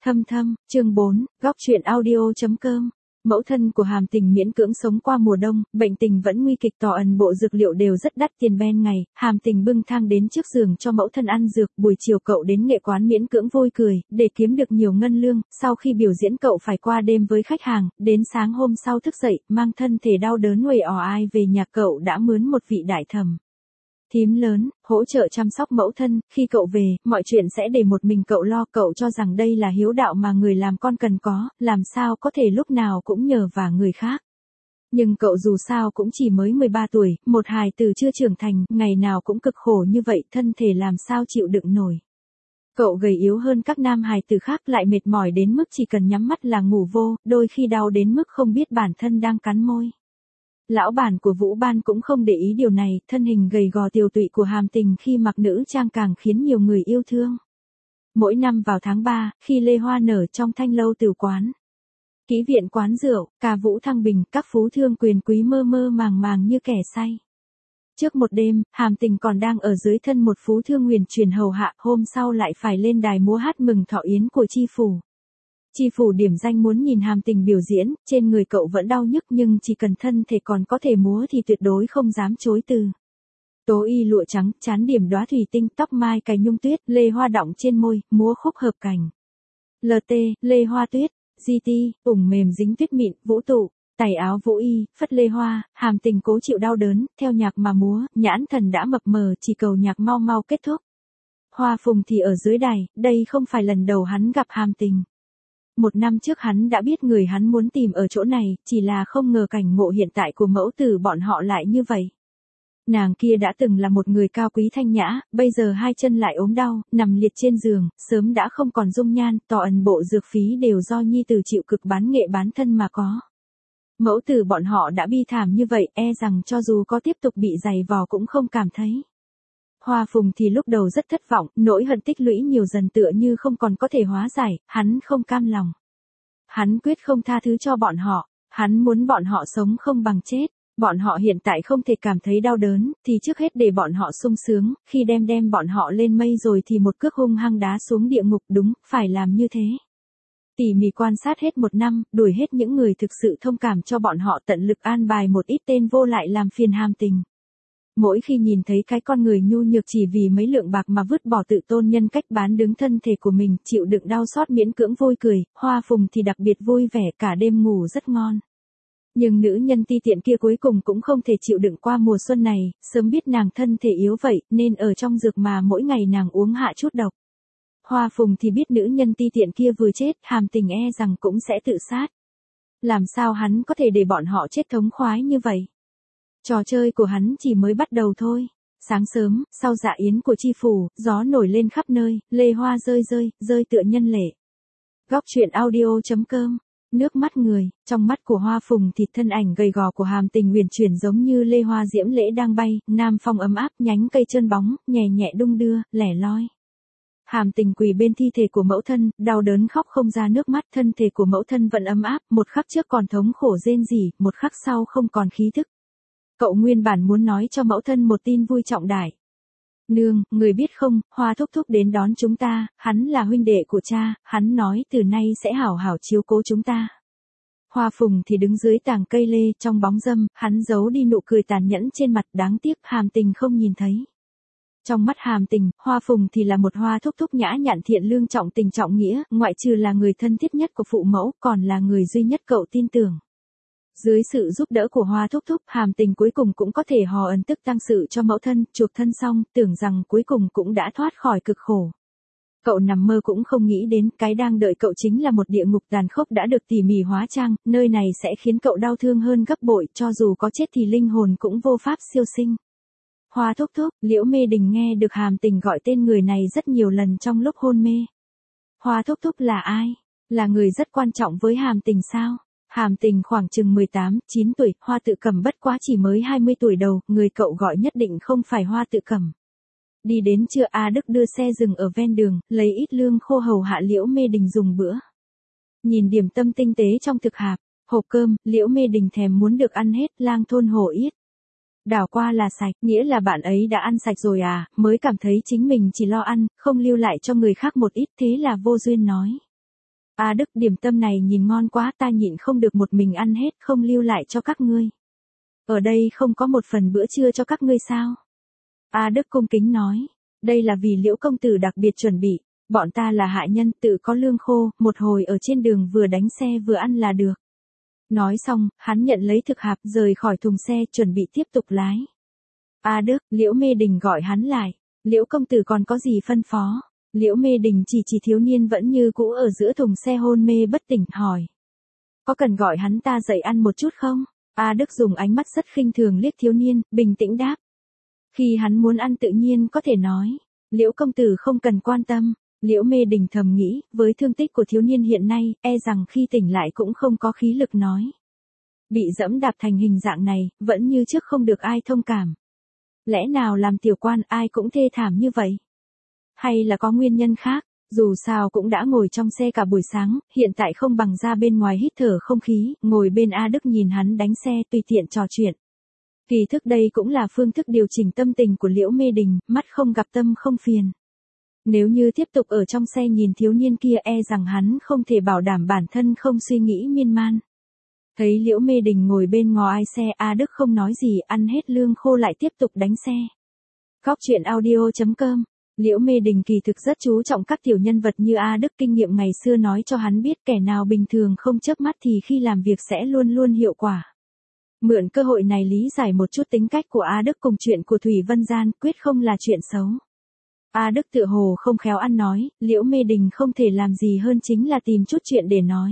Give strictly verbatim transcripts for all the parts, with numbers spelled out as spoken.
Thâm thâm, chương bốn, góc truyện audio.com. Mẫu thân của Hàm Tình miễn cưỡng sống qua mùa đông, bệnh tình vẫn nguy kịch, tỏ ẩn bộ dược liệu đều rất đắt tiền ben ngày. Hàm Tình bưng thang đến trước giường cho mẫu thân ăn dược, buổi chiều cậu đến nghệ quán miễn cưỡng vui cười, để kiếm được nhiều ngân lương. Sau khi biểu diễn cậu phải qua đêm với khách hàng, đến sáng hôm sau thức dậy, mang thân thể đau đớn uể oải về nhà. Cậu đã mướn một vị đại thẩm thím lớn, hỗ trợ chăm sóc mẫu thân. Khi cậu về, mọi chuyện sẽ để một mình cậu lo. Cậu cho rằng đây là hiếu đạo mà người làm con cần có, làm sao có thể lúc nào cũng nhờ vả người khác. Nhưng cậu dù sao cũng chỉ mới mười ba tuổi, một hài tử chưa trưởng thành, ngày nào cũng cực khổ như vậy, thân thể làm sao chịu đựng nổi. Cậu gầy yếu hơn các nam hài tử khác, lại mệt mỏi đến mức chỉ cần nhắm mắt là ngủ vô, đôi khi đau đến mức không biết bản thân đang cắn môi. Lão bản của Vũ Ban cũng không để ý điều này, thân hình gầy gò tiều tụy của Hàm Tình khi mặc nữ trang càng khiến nhiều người yêu thương. Mỗi năm vào tháng ba, khi lê hoa nở trong thanh lâu tử quán, kỹ viện quán rượu, ca vũ thăng bình, các phú thương quyền quý mơ mơ màng màng như kẻ say. Trước một đêm, Hàm Tình còn đang ở dưới thân một phú thương huyền truyền hầu hạ, hôm sau lại phải lên đài múa hát mừng thọ yến của chi phủ. Chi phủ điểm danh muốn nhìn Hàm Tình biểu diễn, trên người cậu vẫn đau nhức nhưng chỉ cần thân thể còn có thể múa thì tuyệt đối không dám chối từ. Tố y lụa trắng, trán điểm đóa thủy tinh, tóc mai cài nhung tuyết, lê hoa đọng trên môi, múa khúc hợp cảnh. lờ tê, lê hoa tuyết, giê tê, ủng mềm dính tuyết mịn, vũ tụ, tày áo vũ y, phất lê hoa. Hàm Tình cố chịu đau đớn, theo nhạc mà múa, nhãn thần đã mập mờ, chỉ cầu nhạc mau mau kết thúc. Hoa Phùng thì ở dưới đài, đây không phải lần đầu hắn gặp Hàm Tình. Một năm trước hắn đã biết người hắn muốn tìm ở chỗ này, chỉ là không ngờ cảnh ngộ hiện tại của mẫu tử bọn họ lại như vậy. Nàng kia đã từng là một người cao quý thanh nhã, bây giờ hai chân lại ốm đau, nằm liệt trên giường, sớm đã không còn dung nhan, tỏ ẩn bộ dược phí đều do nhi tử chịu cực bán nghệ bán thân mà có. Mẫu tử bọn họ đã bi thảm như vậy, e rằng cho dù có tiếp tục bị giày vò cũng không cảm thấy. Hoa Phùng thì lúc đầu rất thất vọng, nỗi hận tích lũy nhiều dần tựa như không còn có thể hóa giải, hắn không cam lòng. Hắn quyết không tha thứ cho bọn họ, hắn muốn bọn họ sống không bằng chết. Bọn họ hiện tại không thể cảm thấy đau đớn, thì trước hết để bọn họ sung sướng, khi đem đem bọn họ lên mây rồi thì một cước hung hăng đá xuống địa ngục. Đúng, phải làm như thế. Tỉ mỉ quan sát hết một năm, đuổi hết những người thực sự thông cảm cho bọn họ, tận lực an bài một ít tên vô lại làm phiền Hàm Tình. Mỗi khi nhìn thấy cái con người nhu nhược chỉ vì mấy lượng bạc mà vứt bỏ tự tôn nhân cách bán đứng thân thể của mình, chịu đựng đau xót miễn cưỡng vui cười, Hoa Phùng thì đặc biệt vui vẻ, cả đêm ngủ rất ngon. Nhưng nữ nhân ti tiện kia cuối cùng cũng không thể chịu đựng qua mùa xuân này, sớm biết nàng thân thể yếu vậy, nên ở trong dược mà mỗi ngày nàng uống hạ chút độc. Hoa Phùng thì biết nữ nhân ti tiện kia vừa chết, Hàm Tình e rằng cũng sẽ tự sát. Làm sao hắn có thể để bọn họ chết thống khoái như vậy? Trò chơi của hắn chỉ mới bắt đầu thôi. Sáng sớm, sau dạ yến của chi phủ, gió nổi lên khắp nơi, lê hoa rơi rơi, rơi tựa nhân lệ. Góc truyện audio.com. Nước mắt người, trong mắt của Hoa Phùng thì thân ảnh gầy gò của Hàm Tình huyền chuyển giống như lê hoa diễm lễ đang bay, nam phong ấm áp, nhánh cây trơn bóng, nhẹ nhẹ đung đưa, lẻ loi. Hàm Tình quỳ bên thi thể của mẫu thân, đau đớn khóc không ra nước mắt, thân thể của mẫu thân vẫn ấm áp, một khắc trước còn thống khổ rên rỉ, một khắc sau không còn khí thức. Cậu nguyên bản muốn nói cho mẫu thân một tin vui trọng đại. Nương, người biết không, Hoa thúc thúc đến đón chúng ta, hắn là huynh đệ của cha, hắn nói từ nay sẽ hảo hảo chiếu cố chúng ta. Hoa Phùng thì đứng dưới tàng cây lê, trong bóng râm, hắn giấu đi nụ cười tàn nhẫn trên mặt, đáng tiếc Hàm Tình không nhìn thấy. Trong mắt Hàm Tình, Hoa Phùng thì là một Hoa thúc thúc nhã nhặn thiện lương trọng tình trọng nghĩa, ngoại trừ là người thân thiết nhất của phụ mẫu, còn là người duy nhất cậu tin tưởng. Dưới sự giúp đỡ của Hoa thúc thúc, Hàm Tình cuối cùng cũng có thể hò ấn tức tăng sự cho mẫu thân, chuộc thân xong, tưởng rằng cuối cùng cũng đã thoát khỏi cực khổ. Cậu nằm mơ cũng không nghĩ đến, cái đang đợi cậu chính là một địa ngục tàn khốc đã được tỉ mỉ hóa trang, nơi này sẽ khiến cậu đau thương hơn gấp bội, cho dù có chết thì linh hồn cũng vô pháp siêu sinh. Hoa thúc thúc, Liễu Mê Đình nghe được Hàm Tình gọi tên người này rất nhiều lần trong lúc hôn mê. Hoa thúc thúc là ai? Là người rất quan trọng với Hàm Tình sao? Hàm Tình khoảng chừng mười tám, chín tuổi, Hoa Tự Cẩm bất quá chỉ mới hai mươi tuổi đầu, người cậu gọi nhất định không phải Hoa Tự Cẩm. Đi đến trưa A Đức đưa xe dừng ở ven đường, lấy ít lương khô hầu hạ Liễu Mê Đình dùng bữa. Nhìn điểm tâm tinh tế trong thực hạp, hộp cơm, Liễu Mê Đình thèm muốn được ăn hết, lang thôn hổ yết. Đảo qua là sạch, nghĩa là bạn ấy đã ăn sạch rồi à, mới cảm thấy chính mình chỉ lo ăn, không lưu lại cho người khác một ít, thế là vô duyên nói. A Đức, điểm tâm này nhìn ngon quá, ta nhịn không được một mình ăn hết, không lưu lại cho các ngươi. Ở đây không có một phần bữa trưa cho các ngươi sao? A Đức cung kính nói, đây là vì Liễu công tử đặc biệt chuẩn bị, bọn ta là hạ nhân tự có lương khô, một hồi ở trên đường vừa đánh xe vừa ăn là được. Nói xong, hắn nhận lấy thực hạp rời khỏi thùng xe chuẩn bị tiếp tục lái. A Đức, Liễu Mê Đình gọi hắn lại, Liễu công tử còn có gì phân phó? Liễu Mê Đình chỉ chỉ thiếu niên vẫn như cũ ở giữa thùng xe hôn mê bất tỉnh hỏi. Có cần gọi hắn ta dậy ăn một chút không? A Đức dùng ánh mắt rất khinh thường liếc thiếu niên, bình tĩnh đáp. Khi hắn muốn ăn tự nhiên có thể nói, Liễu công tử không cần quan tâm. Liễu Mê Đình thầm nghĩ, với thương tích của thiếu niên hiện nay, e rằng khi tỉnh lại cũng không có khí lực nói. Bị dẫm đạp thành hình dạng này, vẫn như trước không được ai thông cảm. Lẽ nào làm tiểu quan ai cũng thê thảm như vậy? Hay là có nguyên nhân khác? Dù sao cũng đã ngồi trong xe cả buổi sáng, hiện tại không bằng ra bên ngoài hít thở không khí, ngồi bên A Đức nhìn hắn đánh xe tùy tiện trò chuyện. Kỳ thực đây cũng là phương thức điều chỉnh tâm tình của Liễu Mê Đình, mắt không gặp tâm không phiền. Nếu như tiếp tục ở trong xe nhìn thiếu niên kia e rằng hắn không thể bảo đảm bản thân không suy nghĩ miên man. Thấy Liễu Mê Đình ngồi bên ngoài xe, A Đức không nói gì, ăn hết lương khô lại tiếp tục đánh xe. Góc truyện audio chấm com. Liễu Mê Đình kỳ thực rất chú trọng các tiểu nhân vật như A Đức, kinh nghiệm ngày xưa nói cho hắn biết kẻ nào bình thường không chớp mắt thì khi làm việc sẽ luôn luôn hiệu quả. Mượn cơ hội này lý giải một chút tính cách của A Đức cùng chuyện của Thủy Vân Gian, quyết không là chuyện xấu. A Đức tựa hồ không khéo ăn nói, Liễu Mê Đình không thể làm gì hơn chính là tìm chút chuyện để nói.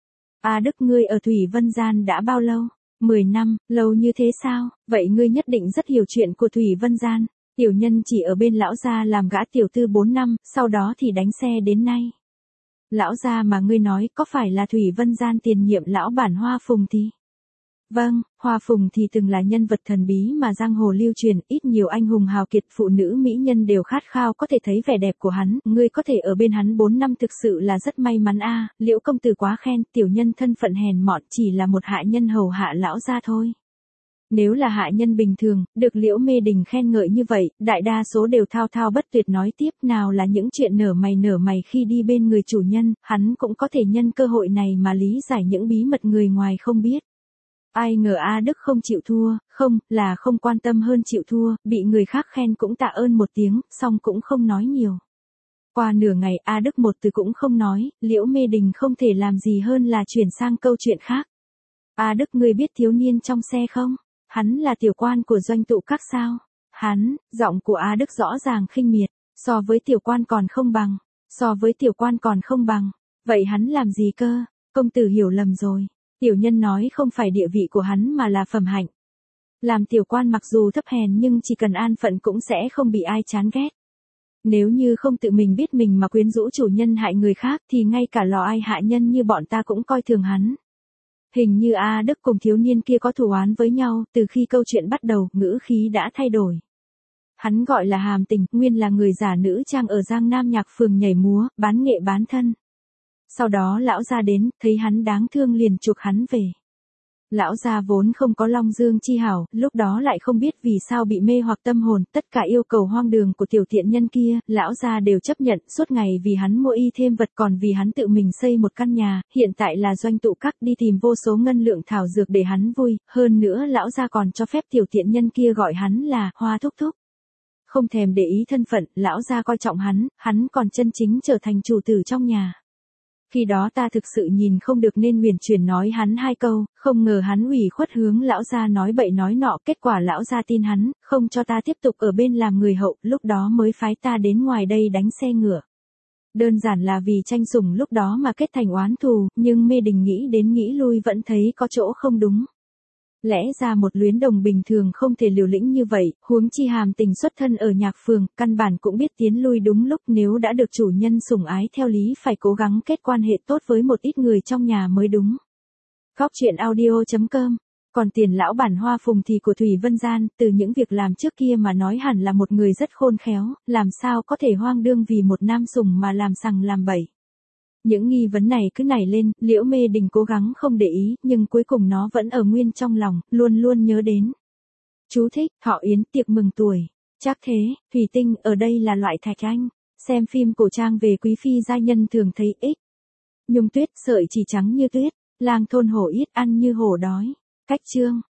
A Đức, ngươi ở Thủy Vân Gian đã bao lâu? Mười năm, lâu như thế sao? Vậy ngươi nhất định rất hiểu chuyện của Thủy Vân Gian. Tiểu nhân chỉ ở bên lão gia làm gã tiểu tư bốn năm, sau đó thì đánh xe đến nay. Lão gia mà ngươi nói có phải là Thủy Vân Gian tiền nhiệm lão bản Hoa Phùng thì? Vâng, Hoa Phùng thì từng là nhân vật thần bí mà giang hồ lưu truyền, ít nhiều anh hùng hào kiệt phụ nữ mỹ nhân đều khát khao có thể thấy vẻ đẹp của hắn, ngươi có thể ở bên hắn bốn năm thực sự là rất may mắn a. Liễu công tử quá khen, tiểu nhân thân phận hèn mọn chỉ là một hạ nhân hầu hạ lão gia thôi. Nếu là hạ nhân bình thường, được Liễu Mê Đình khen ngợi như vậy, đại đa số đều thao thao bất tuyệt nói tiếp, nào là những chuyện nở mày nở mày khi đi bên người chủ nhân, hắn cũng có thể nhân cơ hội này mà lý giải những bí mật người ngoài không biết. Ai ngờ A Đức không chịu thua, không, là không quan tâm hơn chịu thua, bị người khác khen cũng tạ ơn một tiếng, xong cũng không nói nhiều. Qua nửa ngày A Đức một từ cũng không nói, Liễu Mê Đình không thể làm gì hơn là chuyển sang câu chuyện khác. A Đức, ngươi biết thiếu niên trong xe không? Hắn là tiểu quan của doanh tụ các sao? Hắn, giọng của A Đức rõ ràng khinh miệt, so với tiểu quan còn không bằng, so với tiểu quan còn không bằng, vậy hắn làm gì cơ? Công tử hiểu lầm rồi. Tiểu nhân nói không phải địa vị của hắn mà là phẩm hạnh. Làm tiểu quan mặc dù thấp hèn nhưng chỉ cần an phận cũng sẽ không bị ai chán ghét. Nếu như không tự mình biết mình mà quyến rũ chủ nhân hại người khác thì ngay cả lò ai hạ nhân như bọn ta cũng coi thường hắn. Hình như A Đức cùng thiếu niên kia có thù oán với nhau, từ khi câu chuyện bắt đầu, ngữ khí đã thay đổi. Hắn gọi là Hàm Tình, nguyên là người giả nữ trang ở Giang Nam Nhạc Phường nhảy múa, bán nghệ bán thân. Sau đó lão gia đến, thấy hắn đáng thương liền chuộc hắn về. Lão gia vốn không có long dương chi hảo, lúc đó lại không biết vì sao bị mê hoặc tâm hồn, tất cả yêu cầu hoang đường của tiểu tiện nhân kia, lão gia đều chấp nhận, suốt ngày vì hắn mua y thêm vật còn vì hắn tự mình xây một căn nhà, hiện tại là doanh tụ các đi tìm vô số ngân lượng thảo dược để hắn vui, hơn nữa lão gia còn cho phép tiểu tiện nhân kia gọi hắn là Hoa Thúc Thúc. Không thèm để ý thân phận, lão gia coi trọng hắn, hắn còn chân chính trở thành chủ tử trong nhà. Khi đó ta thực sự nhìn không được nên huyền chuyển nói hắn hai câu, không ngờ hắn ủy khuất hướng lão gia nói bậy nói nọ, kết quả lão gia tin hắn, không cho ta tiếp tục ở bên làm người hậu, lúc đó mới phái ta đến ngoài đây đánh xe ngựa. Đơn giản là vì tranh sủng lúc đó mà kết thành oán thù, nhưng Mê Đình nghĩ đến nghĩ lui vẫn thấy có chỗ không đúng. Lẽ ra một luyến đồng bình thường không thể liều lĩnh như vậy, huống chi Hàm Tình xuất thân ở Nhạc Phường, căn bản cũng biết tiến lui đúng lúc, nếu đã được chủ nhân sủng ái theo lý phải cố gắng kết quan hệ tốt với một ít người trong nhà mới đúng. Góc truyện audio chấm com. Còn tiền lão bản Hoa Phùng thì của Thủy Vân Gian, từ những việc làm trước kia mà nói hẳn là một người rất khôn khéo, làm sao có thể hoang đương vì một nam sủng mà làm sằng làm bậy. Những nghi vấn này cứ nảy lên, Liễu Mê Đình cố gắng không để ý, nhưng cuối cùng nó vẫn ở nguyên trong lòng, luôn luôn nhớ đến. Chú thích, thọ yến tiệc mừng tuổi. Chắc thế, thủy tinh ở đây là loại thạch anh. Xem phim cổ trang về quý phi giai nhân thường thấy ích. Nhung tuyết sợi chỉ trắng như tuyết, lang thôn hổ yết ăn như hổ đói. Cách chương